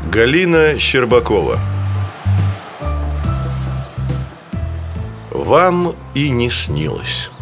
Галина Щербакова. Вам и не снилось.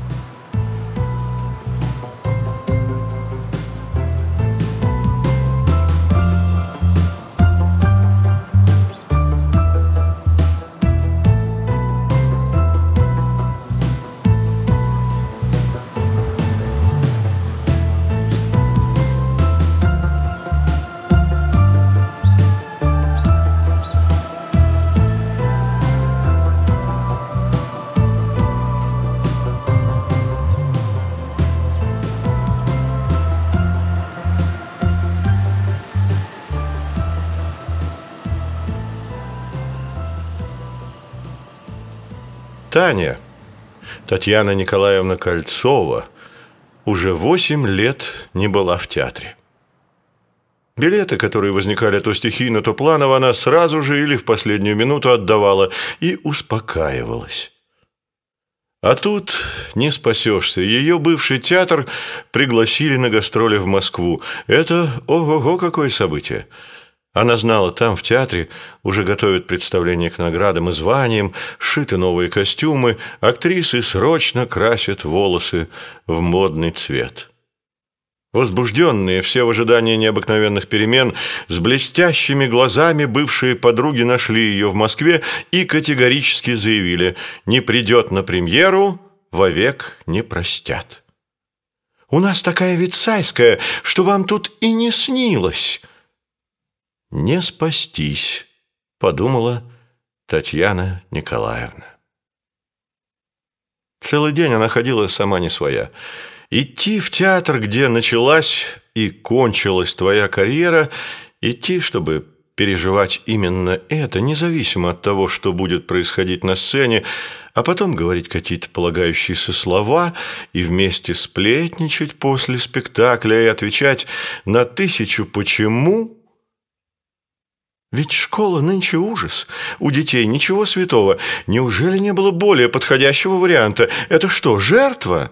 Таня, Татьяна Николаевна Кольцова, уже 8 лет не была в театре. Билеты, которые возникали то стихийно, то планово, она сразу же или в последнюю минуту отдавала и успокаивалась. А тут не спасешься. Ее бывший театр пригласили на гастроли в Москву. Это ого-го какое событие! Она знала, там, в театре, уже готовят представление к наградам и званиям, сшиты новые костюмы, актрисы срочно красят волосы в модный цвет. Возбужденные, все в ожидании необыкновенных перемен, с блестящими глазами бывшие подруги нашли ее в Москве и категорически заявили: не придет на премьеру, вовек не простят. «У нас такая Вицайская, что вам тут и не снилось». «Не спастись», — подумала Татьяна Николаевна. Целый день она ходила сама не своя. Идти в театр, где началась и кончилась твоя карьера, идти, чтобы переживать именно это, независимо от того, что будет происходить на сцене, а потом говорить какие-то полагающиеся слова и вместе сплетничать после спектакля и отвечать на 1000 «почему». Ведь школа нынче ужас. У детей ничего святого. Неужели не было более подходящего варианта? Это что, жертва?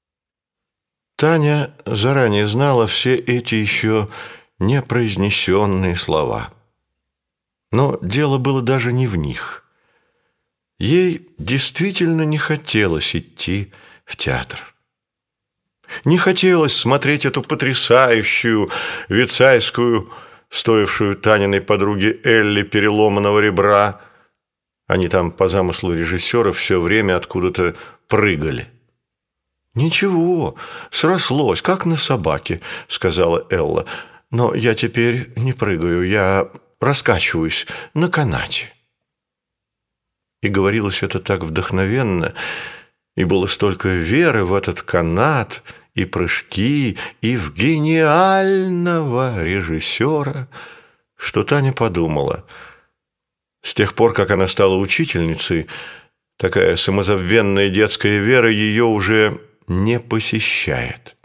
Таня заранее знала все эти еще непроизнесенные слова. Но дело было даже не в них. Ей действительно не хотелось идти в театр. Не хотелось смотреть эту потрясающую Вицайскую, стоившую Таниной подруге Элли переломанного ребра. Они там по замыслу режиссера все время откуда-то прыгали. «Ничего, срослось, как на собаке», — сказала Элла. «Но я теперь не прыгаю, я раскачиваюсь на канате». И говорилось это так вдохновенно, и было столько веры в этот канат и прыжки, и в гениального режиссера, что Таня подумала: с тех пор, как она стала учительницей, такая самозабвенная детская вера ее уже не посещает.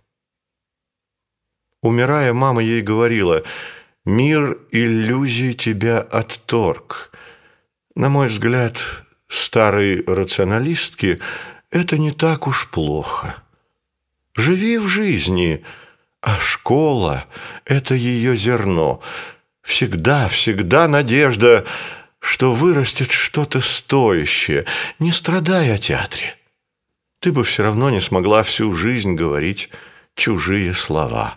Умирая, мама ей говорила: «Мир иллюзий тебя отторг». На мой взгляд, старой рационалистки, это не так уж плохо. Живи в жизни, а школа – это ее зерно. Всегда, всегда надежда, что вырастет что-то стоящее. Не страдай о театре. Ты бы все равно не смогла всю жизнь говорить чужие слова.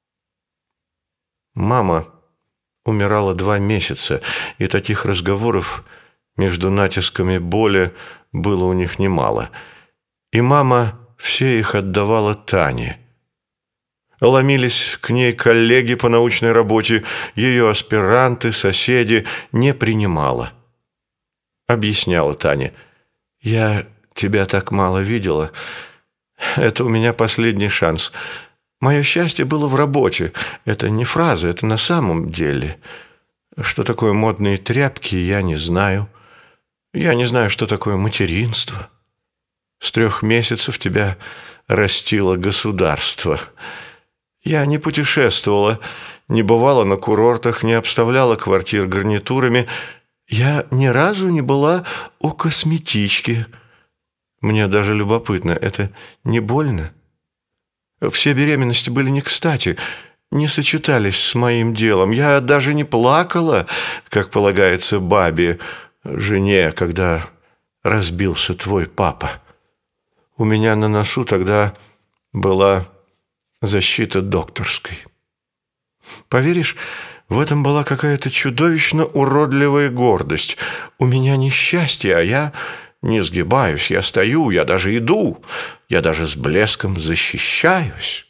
Мама умирала 2 месяца, и таких разговоров между натисками боли было у них немало. И мама все их отдавала Тане. Ломились к ней коллеги по научной работе, ее аспиранты, соседи, не принимала. Объясняла Таня: «Я тебя так мало видела. Это у меня последний шанс. Мое счастье было в работе. Это не фраза, это на самом деле. Что такое модные тряпки, я не знаю. Я не знаю, что такое материнство. С 3 месяцев тебя растило государство. Я не путешествовала, не бывала на курортах, не обставляла квартир гарнитурами. Я ни разу не была у косметички. Мне даже любопытно, это не больно? Все беременности были не кстати. не сочетались с моим делом. Я даже не плакала, как полагается бабе, жене, когда разбился твой папа. У меня на носу тогда была защита докторской. Поверишь, в этом была какая-то чудовищно уродливая гордость. У меня несчастье, а я не сгибаюсь, я стою, я даже иду, я даже с блеском защищаюсь.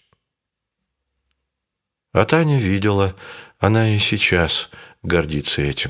А Таня видела, она и сейчас гордится этим.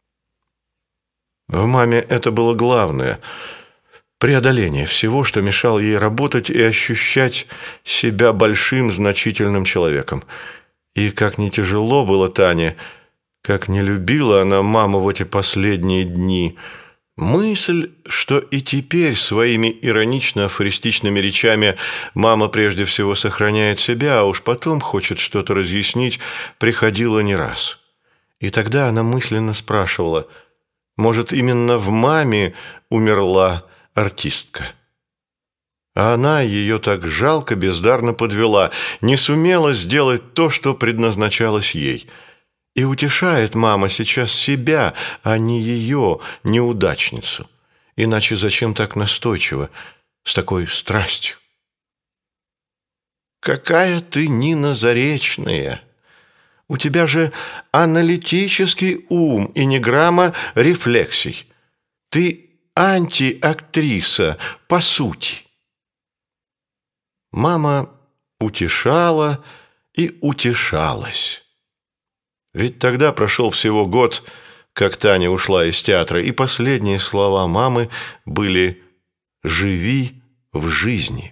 В маме это было главное – преодоление всего, что мешало ей работать и ощущать себя большим, значительным человеком. И как не тяжело было Тане, как не любила она маму в эти последние дни. Мысль, что и теперь своими иронично-афористичными речами мама прежде всего сохраняет себя, а уж потом хочет что-то разъяснить, приходила не раз. И тогда она мысленно спрашивала, может, именно в маме умерла артистка? А она ее так жалко, бездарно подвела, не сумела сделать то, что предназначалось ей. И утешает мама сейчас себя, а не ее, неудачницу. Иначе зачем так настойчиво, с такой страстью? «Какая ты, Нина, заречная! У тебя же аналитический ум и ни грамма рефлексий. Ты антиактриса, по сути». Мама утешала и утешалась. Ведь тогда прошел всего год, как Таня ушла из театра, и последние слова мамы были «живи в жизни».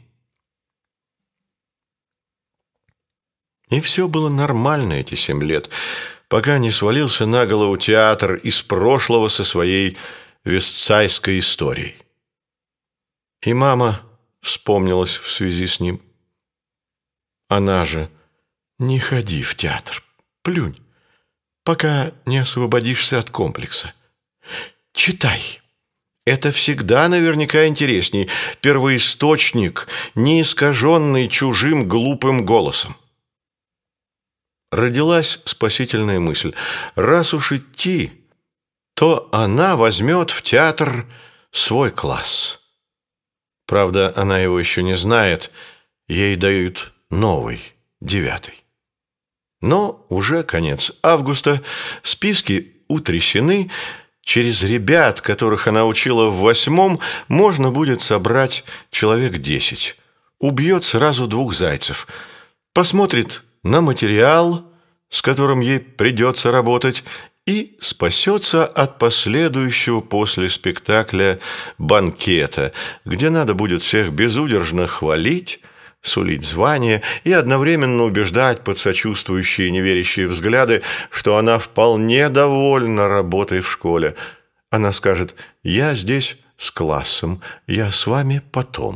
И все было нормально эти 7 лет, пока не свалился на голову театр из прошлого со своей вестсайской историей. И мама вспомнилась в связи с ним. Она же: «Не ходи в театр, плюнь, пока не освободишься от комплекса. Читай. Это всегда наверняка интересней. Первоисточник, не искаженный чужим глупым голосом». Родилась спасительная мысль. Раз уж идти, то она возьмет в театр свой класс. Правда, она его еще не знает, ей дают новый, 9-й. Но уже конец августа, списки утрясены, через ребят, которых она учила в 8-м, можно будет собрать человек 10. Убьет сразу 2 зайцев. Посмотрит на материал, с которым ей придется работать, и спасется от последующего после спектакля банкета, где надо будет всех безудержно хвалить, сулить звание и одновременно убеждать под сочувствующие и неверящие взгляды, что она вполне довольна работой в школе. Она скажет: «Я здесь с классом, я с вами потом».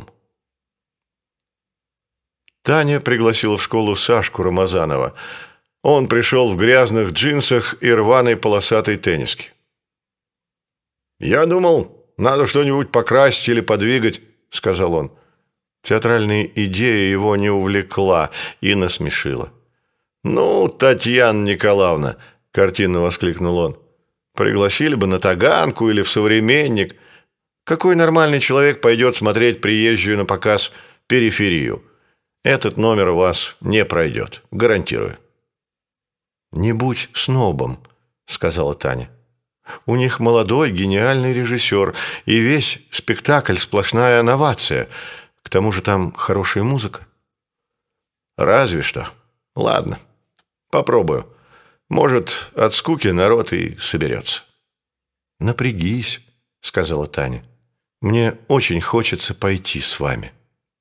Таня пригласила в школу Сашку Рамазанова. Он пришел в грязных джинсах и рваной полосатой тенниске. «Я думал, надо что-нибудь покрасить или подвигать», — сказал он. Театральная идея его не увлекла и насмешила. «Ну, Татьяна Николаевна», — картинно воскликнул он, — «пригласили бы на Таганку или в «Современник». Какой нормальный человек пойдет смотреть приезжую на показ «Периферию»? Этот номер у вас не пройдет, гарантирую». «Не будь снобом», — сказала Таня. «У них молодой, гениальный режиссер, и весь спектакль сплошная новация. К тому же там хорошая музыка». «Разве что. Ладно, попробую. Может, от скуки народ и соберется». «Напрягись», — сказала Таня. «Мне очень хочется пойти с вами».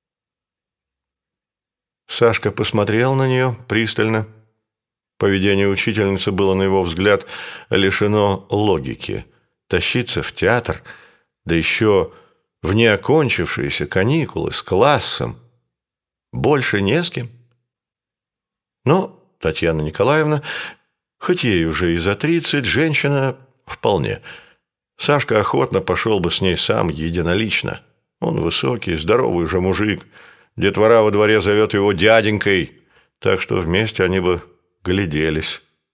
Сашка посмотрел на нее пристально. Поведение учительницы было, на его взгляд, лишено логики. Тащиться в театр, да еще в неокончившиеся каникулы с классом, больше не с кем. Но Татьяна Николаевна, хоть ей уже и за 30, женщина вполне. Сашка охотно пошел бы с ней сам единолично. Он высокий, здоровый уже мужик. Детвора во дворе зовет его дяденькой. так что вместе они бы гляделись.